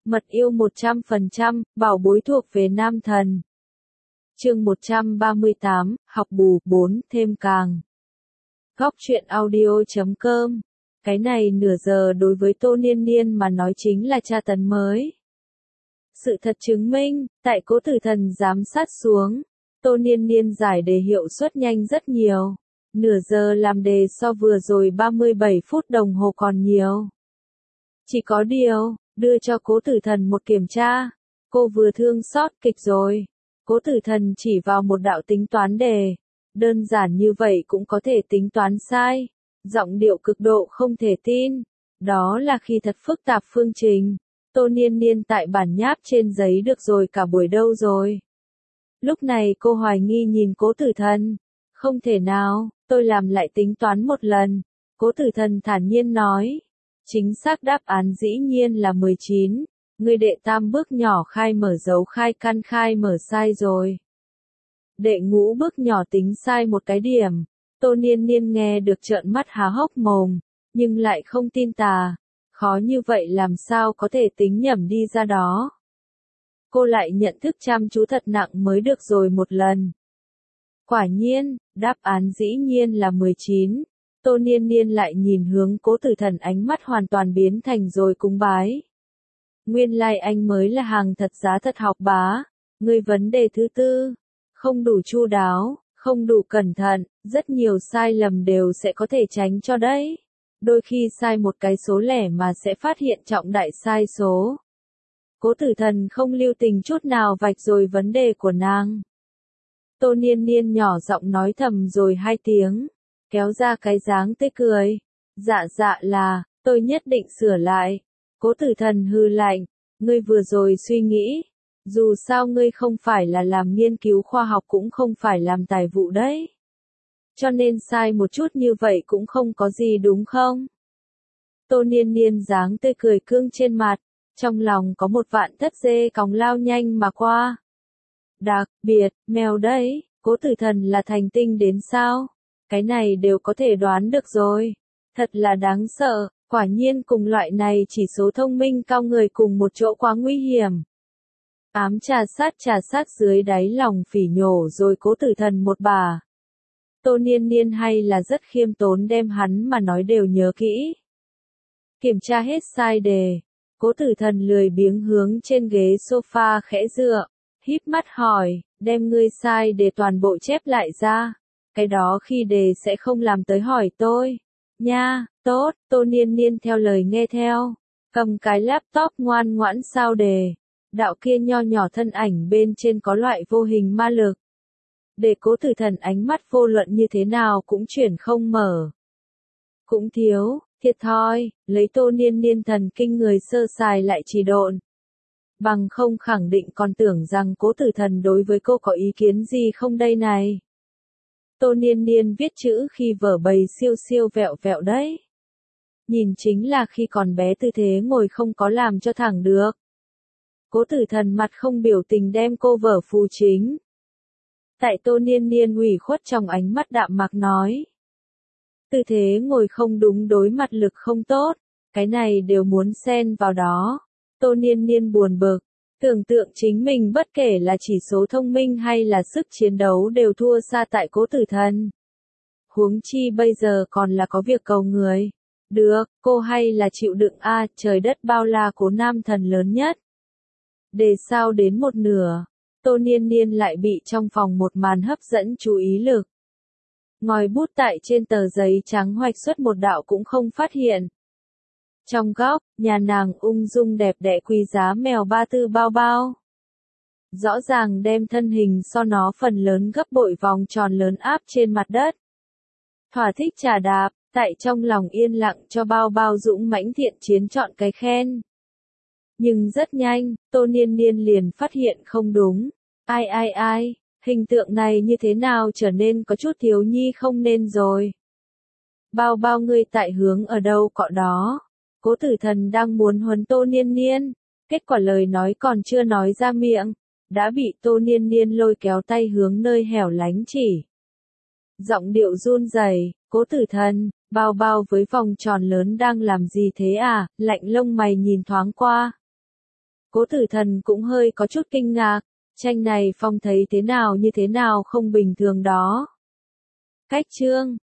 Mật yêu 100%, bảo bối thuộc về nam thần. Chương 138, học bù 4, thêm càng. Góc truyện audio.com. Cái này nửa giờ đối với Tô Niên Niên mà nói chính là tra tấn mới. Sự thật chứng minh, tại Cố Tử Thần giám sát xuống, Tô Niên Niên giải đề hiệu suất nhanh rất nhiều. Nửa giờ làm đề so vừa rồi 37 phút đồng hồ còn nhiều. Chỉ có điều, đưa cho Cố Tử Thần một kiểm tra, cô vừa thương xót kịch rồi. Cố Tử Thần chỉ vào một đạo tính toán đề, đơn giản như vậy cũng có thể tính toán sai, giọng điệu cực độ không thể tin. Đó là khi thật phức tạp phương trình. Tô Niên Niên tại bản nháp trên giấy được rồi cả buổi đâu rồi. Lúc này cô hoài nghi nhìn Cố Tử Thần. Không thể nào, tôi làm lại tính toán một lần. Cố Tử Thần thản nhiên nói. Chính xác đáp án dĩ nhiên là 19. Người đệ tam bước nhỏ khai mở dấu khai căn khai mở sai rồi. Đệ ngũ bước nhỏ tính sai một cái điểm. Tô Niên Niên nghe được trợn mắt há hốc mồm, nhưng lại không tin tà. Khó như vậy làm sao có thể tính nhầm đi ra đó. Cô lại nhận thức chăm chú thật nặng mới được rồi một lần. Quả nhiên, đáp án dĩ nhiên là 19. Tô Niên Niên lại nhìn hướng Cố Tử Thần, ánh mắt hoàn toàn biến thành rồi cúng bái. Nguyên lai anh mới là hàng thật giá thật học bá. Người vấn đề thứ tư, không đủ chu đáo, không đủ cẩn thận, rất nhiều sai lầm đều sẽ có thể tránh cho đấy. Đôi khi sai một cái số lẻ mà sẽ phát hiện trọng đại sai số. Cố Tử Thần không lưu tình chút nào vạch rồi vấn đề của nàng. Tô Niên Niên nhỏ giọng nói thầm rồi 2 tiếng, kéo ra cái dáng tươi cười. Dạ là, tôi nhất định sửa lại. Cố Tử Thần hừ lạnh, ngươi vừa rồi suy nghĩ, dù sao ngươi không phải là làm nghiên cứu khoa học cũng không phải làm tài vụ đấy. Cho nên sai một chút như vậy cũng không có gì đúng không? Tô Niên Niên dáng tươi cười cương trên mặt, trong lòng có một vạn thất dê còng lao nhanh mà qua. Đặc biệt, mèo đấy, Cố Tử Thần là thành tinh đến sao? Cái này đều có thể đoán được rồi. Thật là đáng sợ, quả nhiên cùng loại này chỉ số thông minh cao người cùng một chỗ quá nguy hiểm. Ám trà sát dưới đáy lòng phỉ nhổ rồi Cố Tử Thần một bà. Tô Niên Niên hay là rất khiêm tốn đem hắn mà nói đều nhớ kỹ. Kiểm tra hết sai đề, Cố Tử Thần lười biếng hướng trên ghế sofa khẽ dựa, híp mắt hỏi, đem ngươi sai đề toàn bộ chép lại ra. Cái đó khi đề sẽ không làm tới hỏi tôi. Nha, tốt, Tô Niên Niên theo lời nghe theo, cầm cái laptop ngoan ngoãn sao đề. Đạo kia nho nhỏ thân ảnh bên trên có loại vô hình ma lực. Để Cố Tử Thần ánh mắt vô luận như thế nào cũng chuyển không mở. Cũng thiếu, thiệt thòi, lấy Tô Niên Niên thần kinh người sơ sài lại trì độn. Bằng không khẳng định còn tưởng rằng Cố Tử Thần đối với cô có ý kiến gì không đây này. Tô Niên Niên viết chữ khi vở bầy siêu siêu vẹo vẹo đấy. Nhìn chính là khi còn bé tư thế ngồi không có làm cho thẳng được. Cố Tử Thần mặt không biểu tình đem cô vở phù chính. Tại Tô Niên Niên ủy khuất trong ánh mắt đạm mạc nói. Tư thế ngồi không đúng, đối mặt lực không tốt, cái này đều muốn xen vào đó. Tô Niên Niên buồn bực, tưởng tượng chính mình bất kể là chỉ số thông minh hay là sức chiến đấu đều thua xa tại Cố Tử Thần. Huống chi bây giờ còn là có việc cầu người. Được, cô hay là chịu đựng a, trời đất bao la Cố nam thần lớn nhất. Đề sao đến một nửa, Tô Niên Niên lại bị trong phòng một màn hấp dẫn chú ý lực. Ngòi bút tại trên tờ giấy trắng hoạch xuất một đạo cũng không phát hiện. Trong góc, nhà nàng ung dung đẹp đẽ quý giá mèo ba tư bao bao. Rõ ràng đem thân hình so nó phần lớn gấp bội vòng tròn lớn áp trên mặt đất. Thỏa thích trà đạp, tại trong lòng yên lặng cho bao bao dũng mãnh thiện chiến chọn cái khen. Nhưng rất nhanh, Tô Niên Niên liền phát hiện không đúng. Ai, hình tượng này như thế nào trở nên có chút thiếu nhi không nên rồi. Bao bao ngươi tại hướng ở đâu cọ đó. Cố Tử Thần đang muốn huấn Tô Niên Niên, kết quả lời nói còn chưa nói ra miệng, đã bị Tô Niên Niên lôi kéo tay hướng nơi hẻo lánh chỉ. Giọng điệu run rẩy, Cố Tử Thần, bao bao với vòng tròn lớn đang làm gì thế à, lạnh lông mày nhìn thoáng qua. Cố Tử Thần cũng hơi có chút kinh ngạc, tranh này phong thấy thế nào như thế nào không bình thường đó. Cách chương